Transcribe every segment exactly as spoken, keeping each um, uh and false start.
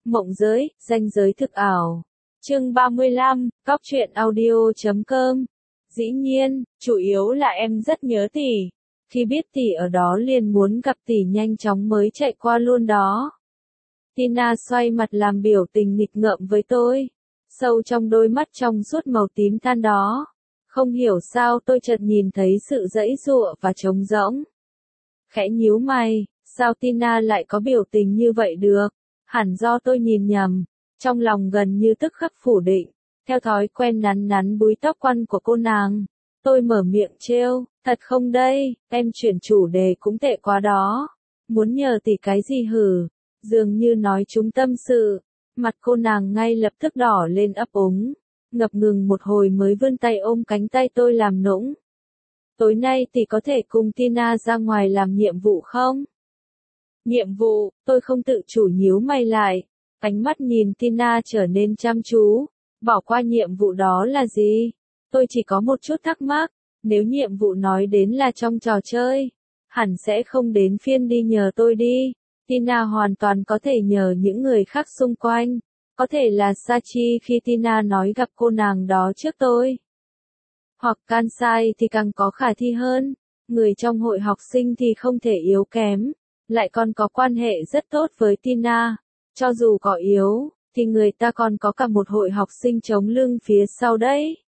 Mộng giới, ranh giới thực ảo. Chương ba mươi lăm, Cóc truyện audio chấm com. Dĩ nhiên, chủ yếu là em rất nhớ tỷ. Khi biết tỷ ở đó liền muốn gặp tỷ nhanh chóng mới chạy qua luôn đó. Tina xoay mặt làm biểu tình nghịch ngợm với tôi. Sâu trong đôi mắt trong suốt màu tím than đó. Không hiểu sao tôi chợt nhìn thấy sự giãy giụa và trống rỗng. Khẽ nhíu mày, sao Tina lại có biểu tình như vậy được? Hẳn do tôi nhìn nhầm. Trong lòng gần như tức khắc phủ định. Theo thói quen nắn nắn búi tóc quăn của cô nàng. Tôi mở miệng trêu, thật không đây, em chuyển chủ đề cũng tệ quá đó. Muốn nhờ tỷ cái gì hử? Dường như nói chúng tâm sự. Mặt cô nàng ngay lập tức đỏ lên ấp úng. Ngập ngừng một hồi mới vươn tay ôm cánh tay tôi làm nũng. Tối nay tỷ có thể cùng Tina ra ngoài làm nhiệm vụ không? Nhiệm vụ, tôi không tự chủ nhíu mày lại. Ánh mắt nhìn Tina trở nên chăm chú. Bỏ qua nhiệm vụ đó là gì? Tôi chỉ có một chút thắc mắc. Nếu nhiệm vụ nói đến là trong trò chơi, hẳn sẽ không đến phiên đi nhờ tôi đi. Tina hoàn toàn có thể nhờ những người khác xung quanh. Có thể là Sachi khi Tina nói gặp cô nàng đó trước tôi. Hoặc Kansai thì càng có khả thi hơn. Người trong hội học sinh thì không thể yếu kém. Lại còn có quan hệ rất tốt với Tina. Cho dù có yếu, thì người ta còn có cả một hội học sinh chống lưng phía sau đấy.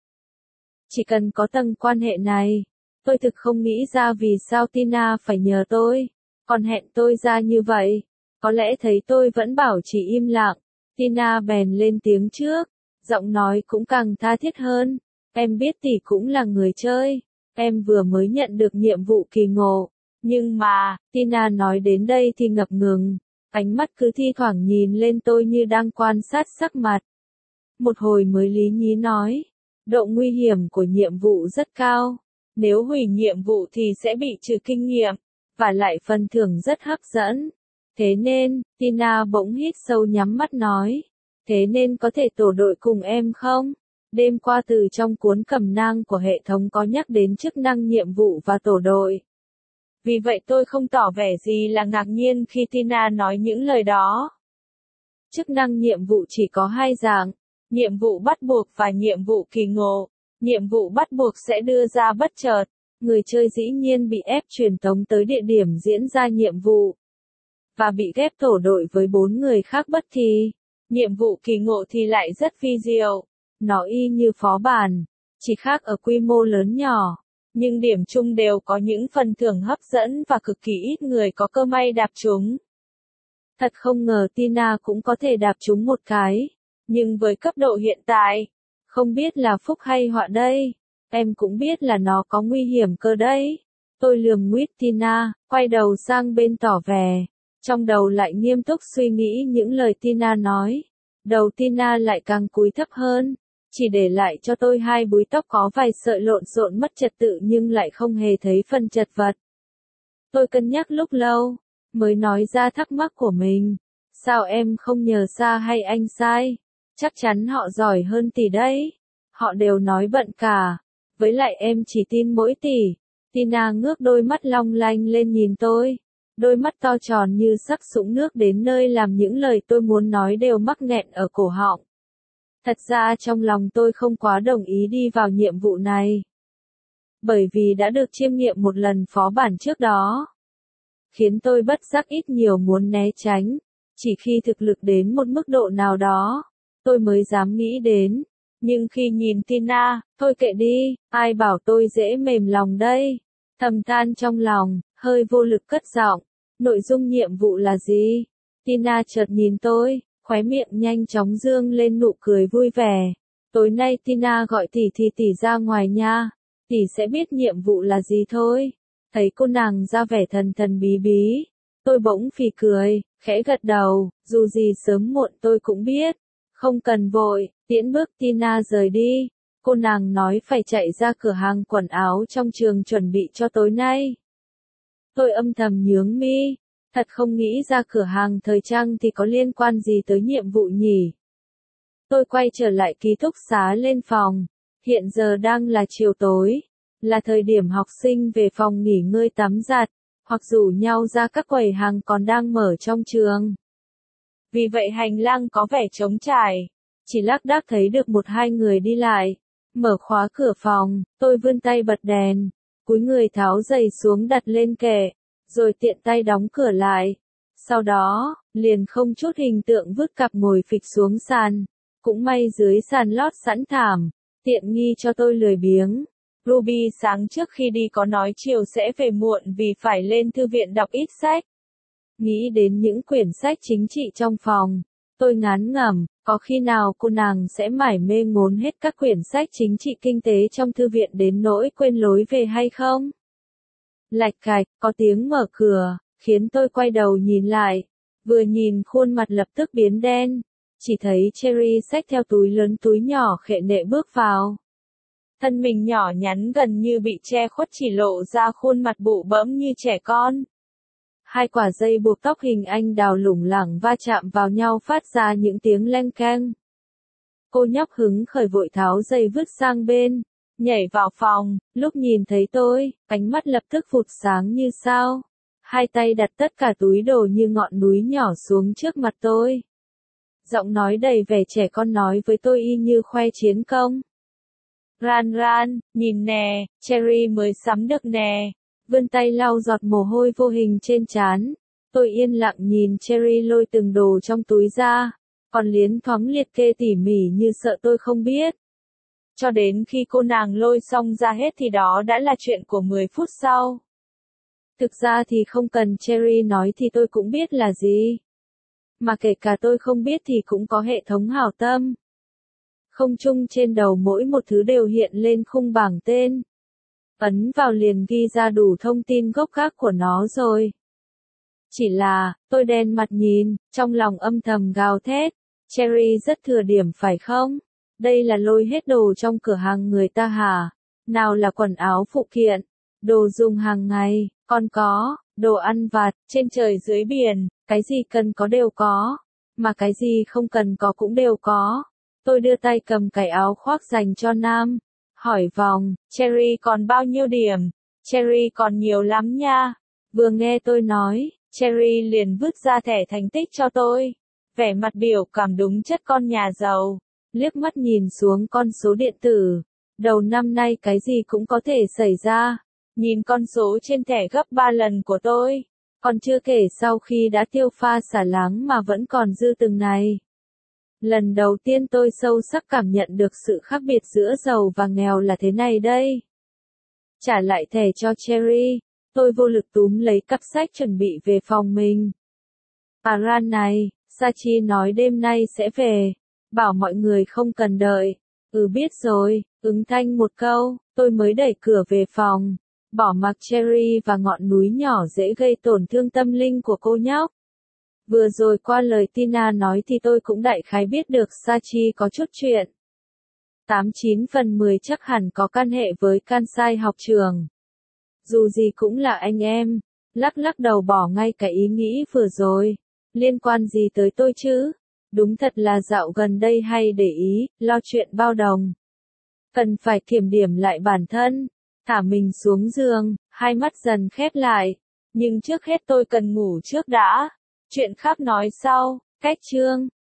Chỉ cần có tầng quan hệ này, tôi thực không nghĩ ra vì sao Tina phải nhờ tôi. Còn hẹn tôi ra như vậy. Có lẽ thấy tôi vẫn bảo chỉ im lặng. Tina bèn lên tiếng trước. Giọng nói cũng càng tha thiết hơn. Em biết tỷ cũng là người chơi. Em vừa mới nhận được nhiệm vụ kỳ ngộ. Nhưng mà, Tina nói đến đây thì ngập ngừng. Ánh mắt cứ thi thoảng nhìn lên tôi như đang quan sát sắc mặt. Một hồi mới lý nhí nói. Độ nguy hiểm của nhiệm vụ rất cao. Nếu hủy nhiệm vụ thì sẽ bị trừ kinh nghiệm. Và lại phần thưởng rất hấp dẫn. Thế nên, Tina bỗng hít sâu nhắm mắt nói. Thế nên có thể tổ đội cùng em không? Đêm qua từ trong cuốn cẩm nang của hệ thống có nhắc đến chức năng nhiệm vụ và tổ đội. Vì vậy tôi không tỏ vẻ gì là ngạc nhiên khi Tina nói những lời đó. Chức năng nhiệm vụ chỉ có hai dạng. Nhiệm vụ bắt buộc và nhiệm vụ kỳ ngộ. Nhiệm vụ bắt buộc sẽ đưa ra bất chợt. Người chơi dĩ nhiên bị ép truyền tống tới địa điểm diễn ra nhiệm vụ. Và bị ghép tổ đội với bốn người khác bất thì. Nhiệm vụ kỳ ngộ thì lại rất vi diệu. Nó y như phó bản. Chỉ khác ở quy mô lớn nhỏ. Nhưng điểm chung đều có những phần thưởng hấp dẫn và cực kỳ ít người có cơ may đạp chúng. Thật không ngờ Tina cũng có thể đạp chúng một cái. Nhưng với cấp độ hiện tại, không biết là phúc hay họa đây. Em cũng biết là nó có nguy hiểm cơ đấy. Tôi lườm nguýt Tina, quay đầu sang bên tỏ vẻ. Trong đầu lại nghiêm túc suy nghĩ những lời Tina nói. Đầu Tina lại càng cúi thấp hơn. Chỉ để lại cho tôi hai búi tóc có vài sợi lộn xộn mất trật tự nhưng lại không hề thấy phần chật vật. Tôi cân nhắc lúc lâu, mới nói ra thắc mắc của mình. Sao em không nhờ Sa hay anh sai? Chắc chắn họ giỏi hơn tỷ đấy. Họ đều nói bận cả. Với lại em chỉ tin mỗi tỷ. Tina ngước đôi mắt long lanh lên nhìn tôi. Đôi mắt to tròn như sắc sũng nước đến nơi làm những lời tôi muốn nói đều mắc nghẹn ở cổ họng. Thật ra trong lòng tôi không quá đồng ý đi vào nhiệm vụ này. Bởi vì đã được chiêm nghiệm một lần phó bản trước đó. Khiến tôi bất giác ít nhiều muốn né tránh. Chỉ khi thực lực đến một mức độ nào đó, tôi mới dám nghĩ đến. Nhưng khi nhìn Tina, thôi kệ đi, ai bảo tôi dễ mềm lòng đây. Thầm than trong lòng, hơi vô lực cất giọng. Nội dung nhiệm vụ là gì? Tina chợt nhìn tôi, khóe miệng nhanh chóng dương lên nụ cười vui vẻ. Tối nay Tina gọi tỷ thì tỷ ra ngoài nha. Tỷ sẽ biết nhiệm vụ là gì thôi. Thấy cô nàng ra vẻ thần thần bí bí. Tôi bỗng phì cười, khẽ gật đầu, dù gì sớm muộn tôi cũng biết. Không cần vội, tiễn bước Tina rời đi. Cô nàng nói phải chạy ra cửa hàng quần áo trong trường chuẩn bị cho tối nay. Tôi âm thầm nhướng mi. Thật không nghĩ ra cửa hàng thời trang thì có liên quan gì tới nhiệm vụ nhỉ. Tôi quay trở lại ký túc xá lên phòng. Hiện giờ đang là chiều tối. Là thời điểm học sinh về phòng nghỉ ngơi tắm giặt. Hoặc rủ nhau ra các quầy hàng còn đang mở trong trường. vì vậy hành lang có vẻ trống trải. Chỉ lác đác thấy được một hai người đi lại. Mở khóa cửa phòng, tôi vươn tay bật đèn, cúi người tháo giày xuống đặt lên kệ, rồi tiện tay đóng cửa lại. Sau đó, liền không chút hình tượng vứt cặp ngồi phịch xuống sàn. Cũng may dưới sàn lót sẵn thảm, tiện nghi cho tôi lười biếng. Ruby sáng trước khi đi có nói chiều sẽ về muộn vì phải lên thư viện đọc ít sách. Nghĩ đến những quyển sách chính trị trong phòng, tôi ngán ngẩm, có khi nào cô nàng sẽ mải mê ngốn hết các quyển sách chính trị kinh tế trong thư viện đến nỗi quên lối về hay không? Lạch cạch, có tiếng mở cửa, khiến tôi quay đầu nhìn lại. Vừa nhìn khuôn mặt lập tức biến đen, chỉ thấy Cherry xách theo túi lớn túi nhỏ khệ nệ bước vào. Thân mình nhỏ nhắn gần như bị che khuất chỉ lộ ra khuôn mặt bụ bẫm như trẻ con. Hai quả dây buộc tóc hình anh đào lủng lẳng va chạm vào nhau phát ra những tiếng leng keng. Cô nhóc hứng khởi vội tháo dây vứt sang bên, nhảy vào phòng, lúc nhìn thấy tôi, ánh mắt lập tức phụt sáng như sao. Hai tay đặt tất cả túi đồ như ngọn núi nhỏ xuống trước mặt tôi. Giọng nói đầy vẻ trẻ con nói với tôi y như khoe chiến công. Ran Ran, nhìn nè, Cherry mới sắm được nè. Vươn tay lau giọt mồ hôi vô hình trên trán. Tôi yên lặng nhìn Cherry lôi từng đồ trong túi ra, còn liến thoáng liệt kê tỉ mỉ như sợ tôi không biết. Cho đến khi cô nàng lôi xong ra hết thì đó đã là chuyện của mười phút sau. Thực ra thì không cần Cherry nói thì tôi cũng biết là gì. Mà kể cả tôi không biết thì cũng có hệ thống hảo tâm. Không chung trên đầu mỗi một thứ đều hiện lên khung bảng tên. Ấn vào liền ghi ra đủ thông tin gốc gác của nó rồi. Chỉ là, tôi đen mặt nhìn, trong lòng âm thầm gào thét. Cherry rất thừa điểm phải không? Đây là lôi hết đồ trong cửa hàng người ta hả? Nào là quần áo phụ kiện, đồ dùng hàng ngày, còn có, đồ ăn vặt, trên trời dưới biển, cái gì cần có đều có, mà cái gì không cần có cũng đều có. Tôi đưa tay cầm cái áo khoác dành cho nam, hỏi vòng, Cherry còn bao nhiêu điểm? Cherry còn nhiều lắm nha. Vừa nghe tôi nói, Cherry liền vứt ra thẻ thành tích cho tôi. Vẻ mặt biểu cảm đúng chất con nhà giàu. Liếc mắt nhìn xuống con số điện tử. Đầu năm nay cái gì cũng có thể xảy ra. Nhìn con số trên thẻ gấp ba lần của tôi. Còn chưa kể sau khi đã tiêu pha xả láng mà vẫn còn dư từng này. Lần đầu tiên tôi sâu sắc cảm nhận được sự khác biệt giữa giàu và nghèo là thế này đây. Trả lại thẻ cho Cherry, tôi vô lực túm lấy cặp sách chuẩn bị về phòng mình. À Ran này, Sachi nói đêm nay sẽ về, bảo mọi người không cần đợi. Ừ biết rồi, ứng thanh một câu, tôi mới đẩy cửa về phòng, bỏ mặc Cherry và ngọn núi nhỏ dễ gây tổn thương tâm linh của cô nhóc. Vừa rồi qua lời Tina nói thì tôi cũng đại khái biết được Sachi có chút chuyện. tám chín phần mười chắc hẳn có can hệ với Kansai học trường. Dù gì cũng là anh em, lắc lắc đầu bỏ ngay cái ý nghĩ vừa rồi. Liên quan gì tới tôi chứ? Đúng thật là dạo gần đây hay để ý, lo chuyện bao đồng. Cần phải kiểm điểm lại bản thân, thả mình xuống giường, hai mắt dần khép lại. Nhưng trước hết tôi cần ngủ trước đã. Chuyện khác nói sau, cách chương.